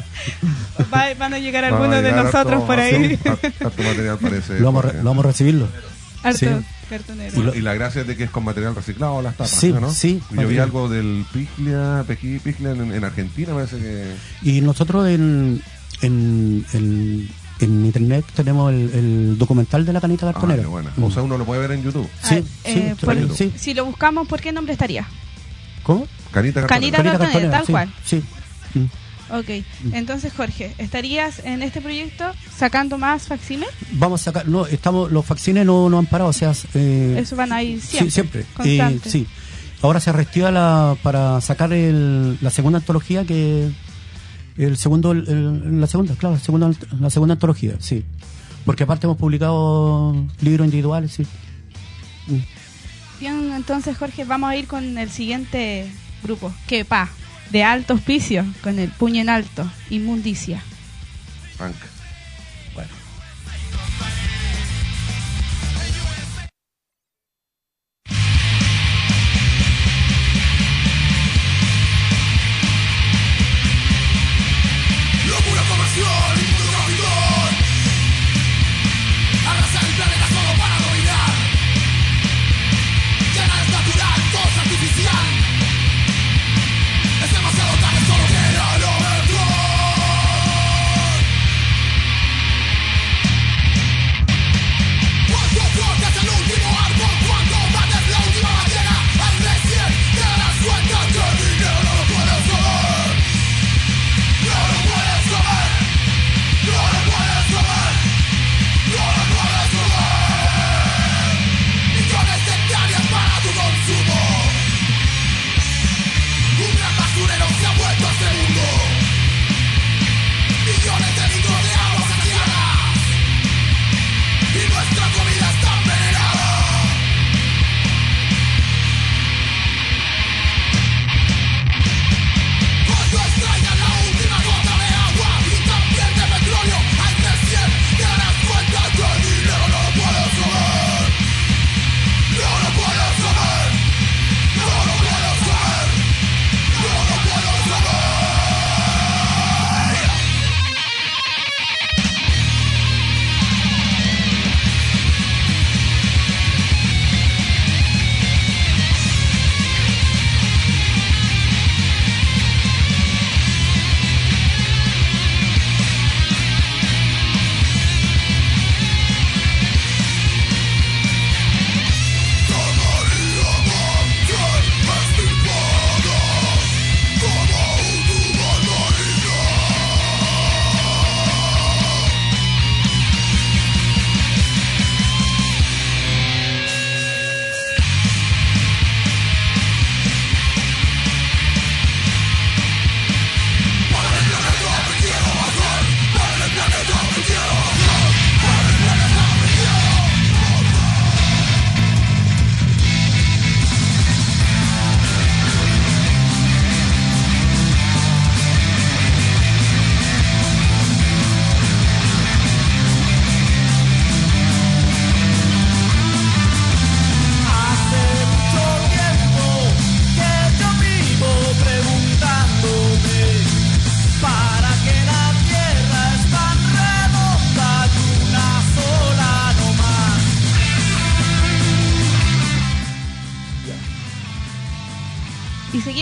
Va, van a llegar algunos de nosotros harto, por ahí. Harto material parece. Lo vamos, lo vamos a recibirlo. Harto sí. cartonero. Y, lo, y la gracia es de que es con material reciclado las tapas, sí, ¿no? Sí, yo vi algo del Piglia, Pequi, Piglia en, en Argentina, parece que... Y nosotros en, en, en, en internet tenemos el, el documental de la Canita Cartonera. Ah, bueno. mm. O sea, uno lo puede ver en YouTube. Ah, sí, eh, sí, por, YouTube. sí. Si lo buscamos, ¿por qué nombre estaría? ¿Cómo? Canita Cartonera. Canita Cartonera, tal sí, cual. Sí. Mm. Ok, entonces Jorge, ¿estarías en este proyecto sacando más facsímiles? Vamos a sacar, no, estamos, los facsímiles no, no han parado, o sea... Eh, Eso van a ir siempre, sí, siempre. constante. Eh, sí, ahora se reactiva la, para sacar el, la segunda antología, que el segundo, el, el, la segunda, claro, la segunda, la segunda antología, sí. Porque aparte hemos publicado libros individuales, sí. Mm. Bien, entonces Jorge, vamos a ir con el siguiente grupo, que pa, de alto auspicio, con el puño en alto, Inmundicia. Punk. Bueno. Locura, comercial, inmundo capitón. Arrasa el planeta solo para dominar. Ya nada es natural, todo es artificial. Es demasiado tarde, solo queda lo mejor.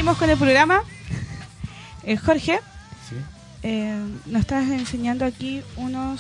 seguimos con el programa. Eh, Jorge, Sí. eh, nos estás enseñando aquí unos...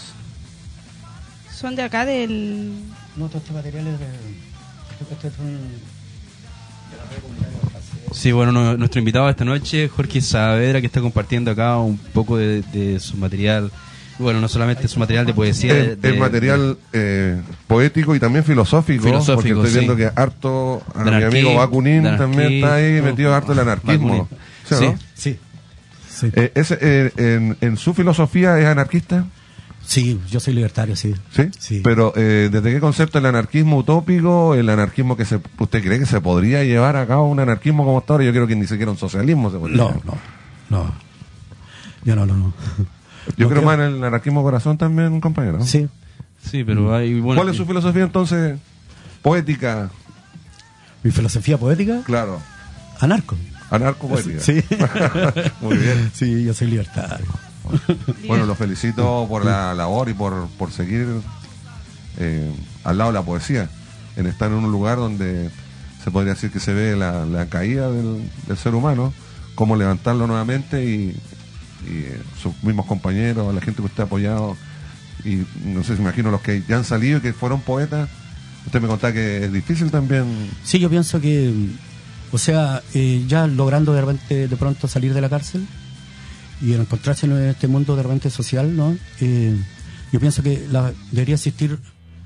Son de acá del... No, todos estos materiales de... Estos son de la red comunitaria de Paseo. Sí, bueno, no- nuestro invitado esta noche, Jorge Saavedra, que está compartiendo acá un poco de, de su material. Bueno, no solamente su material de poesía. de- Es, de- es material eh, poético y también filosófico, Filosófico, porque estoy sí. viendo que harto, a De mi anarquí- amigo Bakunin de también está ahí anarquismo, metido harto el anarquismo. Bakunin. ¿Sí o Sí. no? Sí. Sí. Eh, ese, eh, en, en su filosofía es anarquista, Sí, yo soy libertario, sí. ¿sí? Sí. Pero eh, ¿desde qué concepto el anarquismo utópico, el anarquismo que se, usted cree que se podría llevar a cabo un anarquismo como hasta ahora? Yo creo que ni siquiera un socialismo se podría No, llevar. no, no. Yo no, no, no. Yo No creo creo- más en el anarquismo corazón también, compañero. Sí. Sí, pero hay... Bueno, ¿Cuál es su filosofía entonces poética? Mi filosofía poética, Claro, anarco. anarco-poética. Sí. Muy bien. Sí, yo soy libertario. Bueno, los felicito por la labor y por, por seguir eh, al lado de la poesía, en estar en un lugar donde se podría decir que se ve la, la caída del, del ser humano, cómo levantarlo nuevamente y, y eh, sus mismos compañeros, la gente que usted ha apoyado, y no sé, se imagino los que ya han salido y que fueron poetas. Usted me contaba que es difícil también. Sí, yo pienso que, o sea, eh, ya logrando de repente, de pronto salir de la cárcel y encontrarse en este mundo de repente social, ¿no? Eh, yo pienso que la, debería existir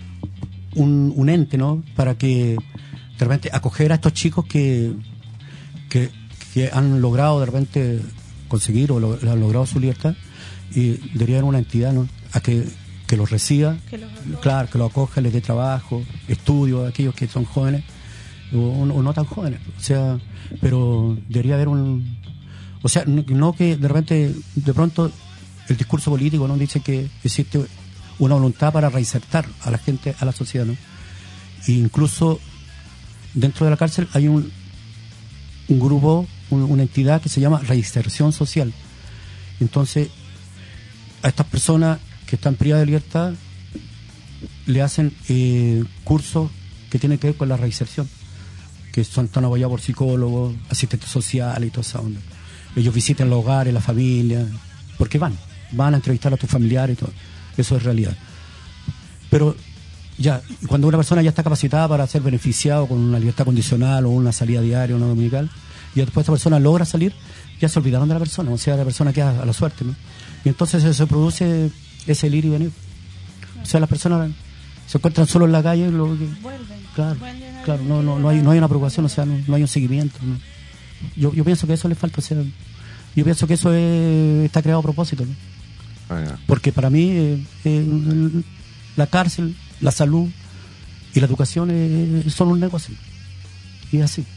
un, un ente, ¿no? Para que de repente acoger a estos chicos que, que, que han logrado de repente conseguir o lo, han logrado su libertad, y debería haber una entidad, ¿no? A que, que los reciba, Que los acoja. claro, que los acoja, les dé trabajo, estudio a aquellos que son jóvenes o, o no tan jóvenes, o sea, pero debería haber un, o sea, no, no que de repente, de pronto el discurso político no dice que existe una voluntad para reinsertar a la gente a la sociedad, ¿no? E incluso dentro de la cárcel hay un un grupo, un- una entidad que se llama reinserción social. Entonces, a estas personas que están privadas de libertad le hacen eh, cursos que tienen que ver con la reinserción, que son tan apoyados por psicólogos, asistentes sociales y toda esa onda. Ellos visitan los hogares, la familia, porque van, van a entrevistar a tus familiares y todo. Eso es realidad. Pero ya, cuando una persona ya está capacitada para ser beneficiado con una libertad condicional o una salida diaria o una dominical, y después esa persona logra salir, ya se olvidaron de la persona, o sea, la persona queda a la suerte, ¿no? Y entonces se, se produce ese ir y venir. O sea, las personas se encuentran solo en la calle, lo que- Vuelven. claro, Vuelven a claro, la no, no, no hay, no hay una preocupación, o sea, no, no hay un seguimiento, ¿no? Yo, yo pienso que eso le falta, o sea, yo pienso que eso es- está creado a propósito, ¿no? Ah, ya. Porque para mí eh, eh, la cárcel, la salud y la educación eh, son un negocio. Y es así.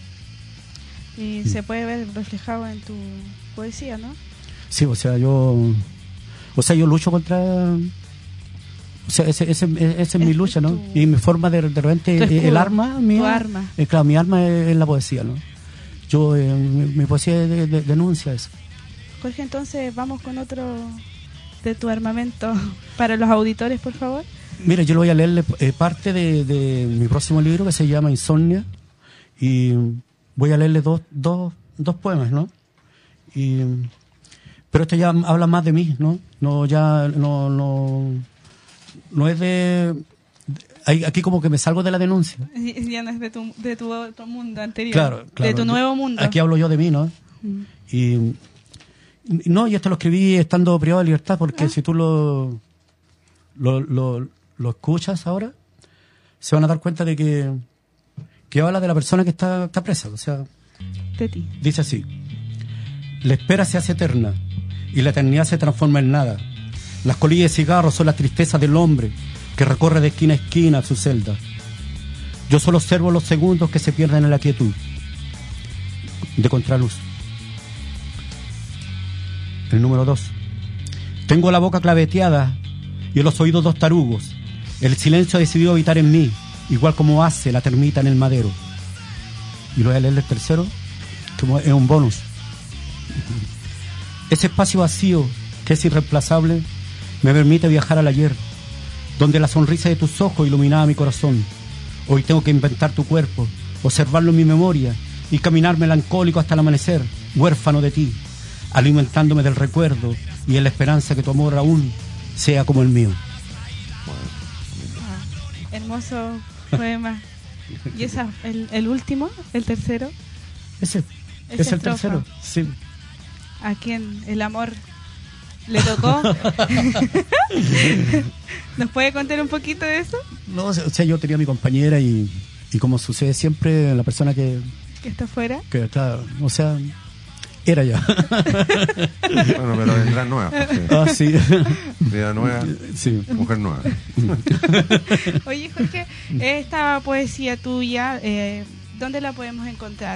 Y se puede ver reflejado en tu poesía, ¿no? Sí, o sea, yo o sea, yo lucho contra, o sea, ese, ese, ese es mi Es lucha, ¿no? tu- Y mi forma de, de repente, tu eh, escudo, el arma mía, tu arma. eh, claro, mi arma es, es la poesía, ¿no? Yo, eh, mi, mi poesía de- de- denuncia eso. Jorge, entonces vamos con otro de tu armamento para los auditores, por favor. Mira, yo le voy a leerle eh, parte de, de mi próximo libro que se llama Insomnia, y voy a leerle dos, dos, dos poemas, ¿no? Y, pero este ya habla más de mí, ¿no? No, ya no, no, no es de, hay- aquí como que me salgo de la denuncia. Ya no es de tu, de tu otro mundo anterior, Claro, claro. de tu Yo- nuevo mundo. Aquí hablo yo de mí, ¿no? Mm. Y, y no, y esto lo escribí estando privado de libertad, porque Ah. si tú lo, lo, lo, lo escuchas ahora, se van a dar cuenta de que, que habla de la persona que está, está presa. O sea, De ti. dice así: la espera se hace eterna y la eternidad se transforma en nada. Las colillas de cigarros son las tristezas del hombre que recorre de esquina a esquina su celda. Yo solo observo los segundos que se pierden en la quietud de contraluz. El número dos. Tengo la boca claveteada y los oídos dos tarugos. El silencio ha decidido habitar en mí, igual como hace la termita en el madero. Y lo voy a leer el tercero, que es un bonus. Ese espacio vacío, que es irreemplazable, me permite viajar al ayer, donde la sonrisa de tus ojos iluminaba mi corazón. Hoy tengo que inventar tu cuerpo, observarlo en mi memoria y caminar melancólico hasta el amanecer, huérfano de ti, alimentándome del recuerdo y en la esperanza que tu amor aún sea como el mío. Ah, hermoso poema. ¿Y esa, el, el último, el tercero? Ese, Esa es el estrofa. tercero, sí. ¿A quién el amor le tocó? ¿Nos puede contar un poquito de eso? No, o sea, yo tenía a mi compañera y, y como sucede siempre, la persona que, ¿Que está afuera? que claro, o sea, era ya. Bueno, pero vendrán nuevas. porque Ah, sí. Vida nueva, Sí. mujer nueva. Oye, Jorge, esta poesía tuya, eh, ¿dónde la podemos encontrar?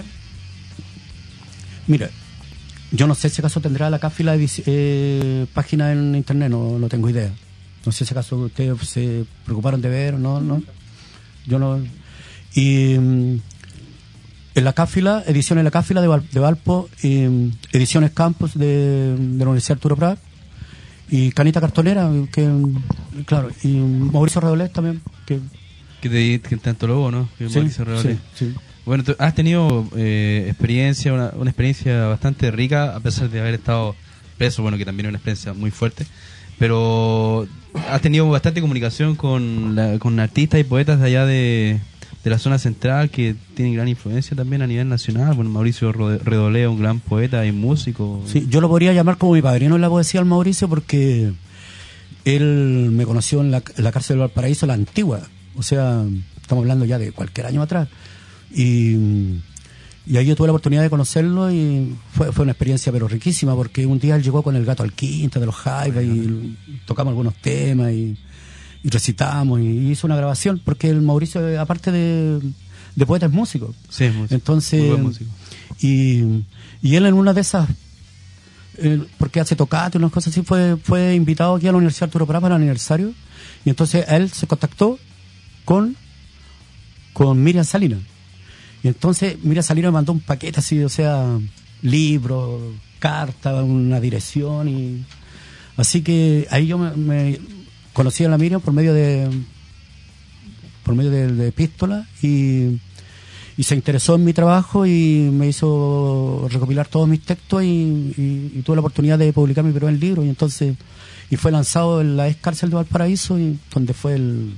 Mira, yo no sé si acaso tendrá la cáfila eh, página en internet, no, no tengo idea. No sé si acaso ustedes se preocuparon de ver o no, no. Yo no. Y mm, en la cáfila, ediciones de la cáfila de, Val, de Valpo, y, mm, ediciones Campus de, de la Universidad Arturo Prat, y Canita Cartonera, que mm, claro, y Mauricio Redolet también, que Que te que tanto lobo, ¿no? Que sí, Mauricio Redolet. sí, sí. Bueno, tú has tenido eh, experiencia, una, una experiencia bastante rica, a pesar de haber estado preso, bueno, que también es una experiencia muy fuerte, pero has tenido bastante comunicación con, la, con artistas y poetas de allá de, de la zona central que tienen gran influencia también a nivel nacional. Bueno, Mauricio Redolea, un gran poeta y músico. Sí, yo lo podría llamar como mi padrino en la poesía al Mauricio porque él me conoció en la, en la cárcel de Valparaíso, la antigua, o sea, estamos hablando ya de cualquier año atrás. Y, y ahí yo tuve la oportunidad de conocerlo y fue, fue una experiencia pero riquísima porque un día él llegó con el Gato al Quinta de los Jaivas y tocamos algunos temas y, y recitamos y hizo una grabación porque el Mauricio, aparte de, de poeta, es músico. Sí, es músico. Entonces, Muy buen músico. Y, y él en una de esas, eh, porque hace tocate y unas cosas así, fue, fue invitado aquí a la Universidad Arturo Prat para el aniversario y entonces él se contactó con, con Miriam Salinas. Y entonces Miriam Salinas me mandó un paquete así, o sea, libros, cartas, una dirección y así que ahí yo me, me conocí a la Miriam por medio de por medio de, de epístola y, y se interesó en mi trabajo y me hizo recopilar todos mis textos y, y, y tuve la oportunidad de publicar mi primer libro y entonces y fue lanzado en la ex cárcel de Valparaíso y donde fue el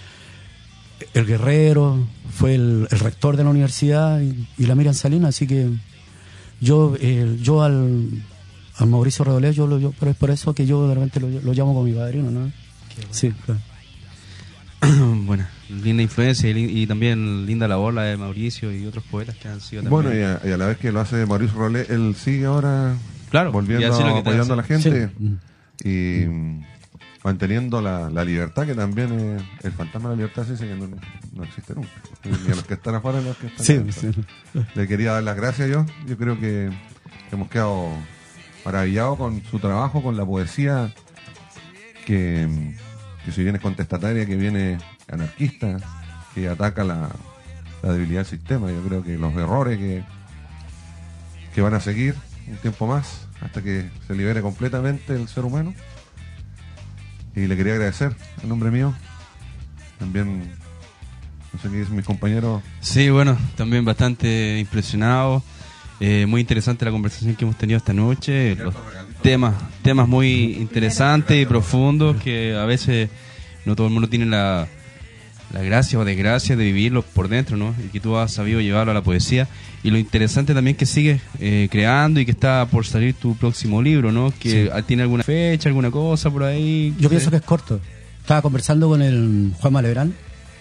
el guerrero, fue el, el rector de la universidad y, y la Miriam Salinas, así que yo eh, yo al, al Mauricio Redolet, yo, lo, yo pero es por eso que yo de repente lo, lo llamo como mi padrino, ¿no? Sí, claro. Bueno, linda influencia y, y también linda labor la de Mauricio y otros poetas que han sido también. Bueno, y a, y a la vez que lo hace Mauricio Redolet, él sigue ahora claro, volviendo, y así lo que apoyando a la gente Sí. y mm, manteniendo la, la libertad, que también es, el fantasma de la libertad se dice que no, no existe nunca. Ni a los que están afuera ni a los que están Sí, adentro. sí. Le quería dar las gracias yo. Yo creo que hemos quedado maravillados con su trabajo, con la poesía que, que si bien es contestataria, que viene anarquista, que ataca la, la debilidad del sistema. Yo creo que los errores que, que van a seguir un tiempo más hasta que se libere completamente el ser humano. Y le quería agradecer en nombre mío. También, no sé qué dicen mis compañeros. Sí, bueno, también bastante impresionado. Eh, muy interesante la conversación que hemos tenido esta noche. Los temas, temas muy interesantes y profundos que a veces no todo el mundo tiene la, la gracia o desgracia de vivirlos por dentro, ¿no? Y que tú has sabido llevarlo a la poesía. Y lo interesante también que sigues eh, creando y que está por salir tu próximo libro, ¿no? Que Sí. tiene alguna fecha, alguna cosa por ahí. Yo pienso que es corto. Estaba conversando con el Juan Malebrán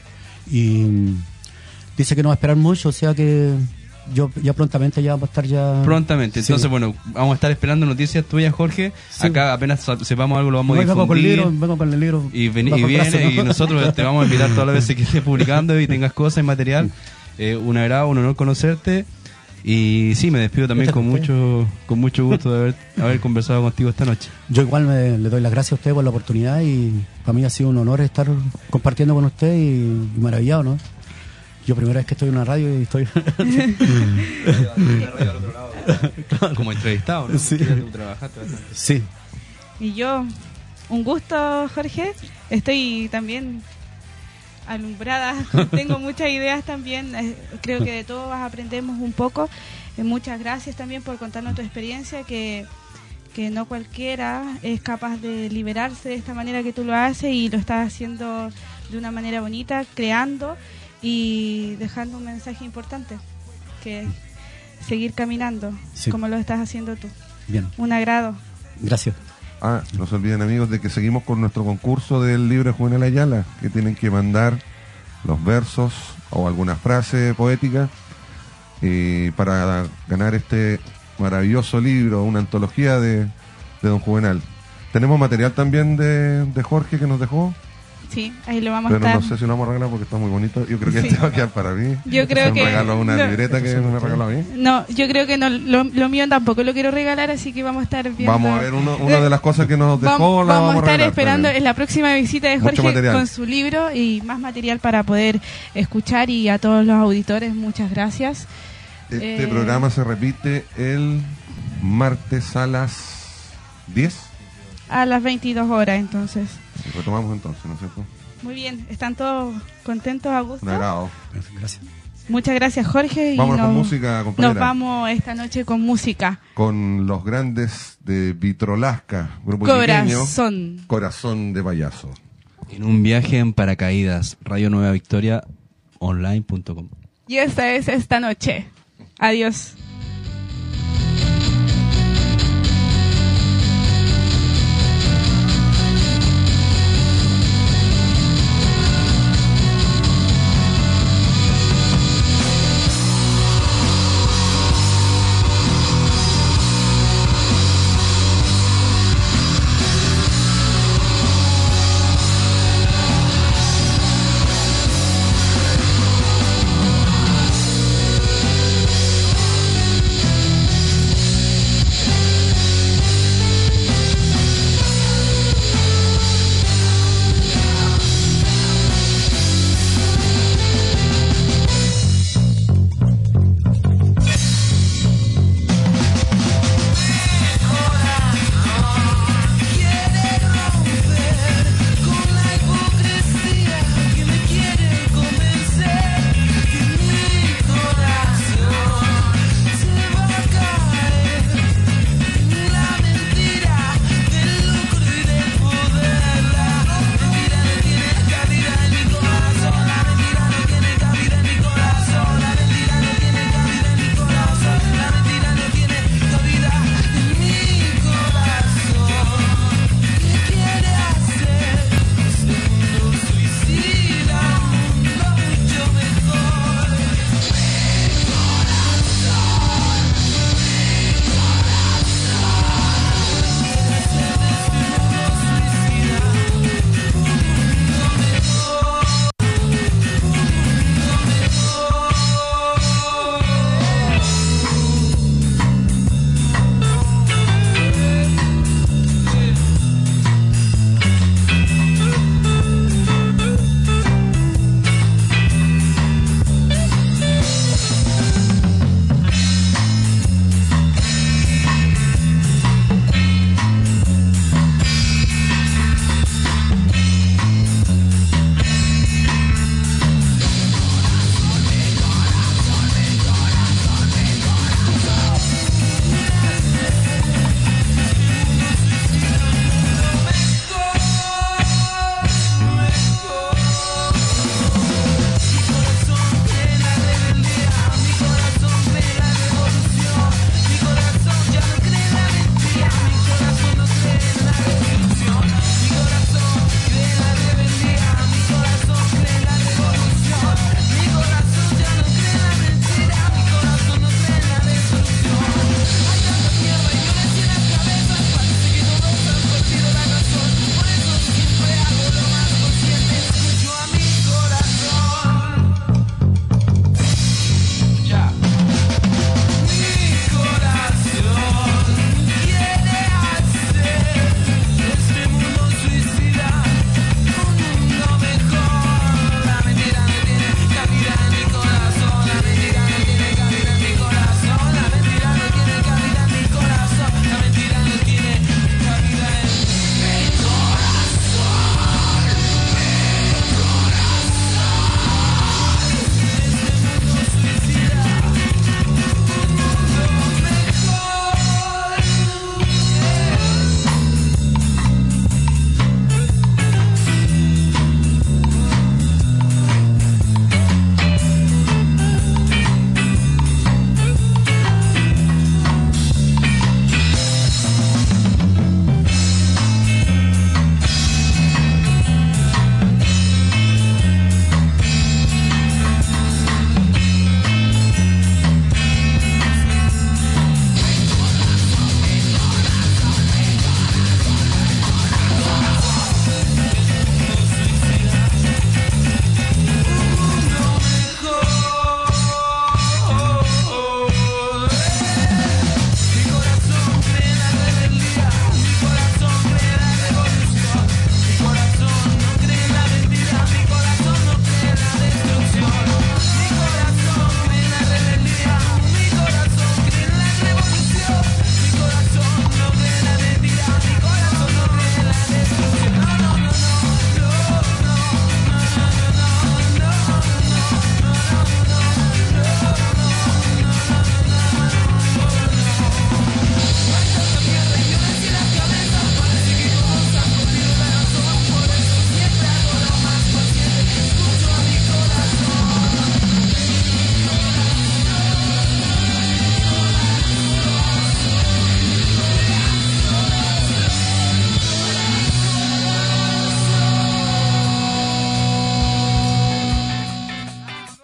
y dice que no va a esperar mucho, o sea que yo ya prontamente ya va a estar ya... Prontamente, entonces Sí. bueno, vamos a estar esperando noticias tuyas, Jorge. Sí. Acá apenas sa- sepamos algo lo vamos a Vengo con el difundir. libro, vengo con el libro. Y, ven- y bajo el viene brazo, ¿no? y nosotros te vamos a invitar todas las veces que estés publicando y tengas cosas y material. Eh, un agrado, un honor conocerte. Y sí, me despido también Muchas con gracias. mucho con mucho gusto de haber, haber conversado contigo esta noche. Yo igual me, le doy las gracias a usted por la oportunidad y para mí ha sido un honor estar compartiendo con usted y, y maravillado, ¿no? Yo primera vez que estoy en una radio y estoy... Como entrevistado, ¿no? Sí. Ya tú trabajaste bastante. Sí. Y yo, un gusto, Jorge. Estoy también alumbrada, tengo muchas ideas también, eh, creo que de todos aprendemos un poco. Eh, muchas gracias también por contarnos tu experiencia, que, que no cualquiera es capaz de liberarse de esta manera que tú lo haces y lo estás haciendo de una manera bonita, creando y dejando un mensaje importante, que es seguir caminando, sí, como lo estás haciendo tú. Bien. Un agrado. Gracias. Ah, no se olviden, amigos, de que seguimos con nuestro concurso del libro de Juvenal Ayala, que tienen que mandar los versos o alguna frase poética eh, para ganar este maravilloso libro, una antología de, de don Juvenal. Tenemos material también de, de Jorge que nos dejó. Sí, ahí lo vamos pero a estar. no sé si lo vamos a regalar porque está muy bonito. Yo creo que Sí. este va a quedar para mí. Yo creo un que regalo, una no. libreta que me regaló a mí. No, yo creo que no, lo, lo mío tampoco lo quiero regalar, así que vamos a estar viendo. Vamos a ver uno, una de las cosas que nos dejó. Vamos, la vamos vamos a estar regalar esperando también. en la próxima visita de Mucho Jorge material. con su libro y más material para poder escuchar, y a todos los auditores, muchas gracias. Este Eh, programa se repite el martes a las diez. A las veintidós horas, entonces. Y retomamos entonces, ¿no es cierto? Muy bien, ¿están todos contentos, a gusto? Un agrado. Gracias. Muchas gracias, Jorge. Y Vámonos nos, con música, compañera. nos vamos esta noche con música. Con los grandes de Vitrolasca, grupo iquiqueño. Corazón. Corazón de payaso. En un viaje en paracaídas, Radio Nueva Victoria online punto com. Y esta es esta noche. Adiós.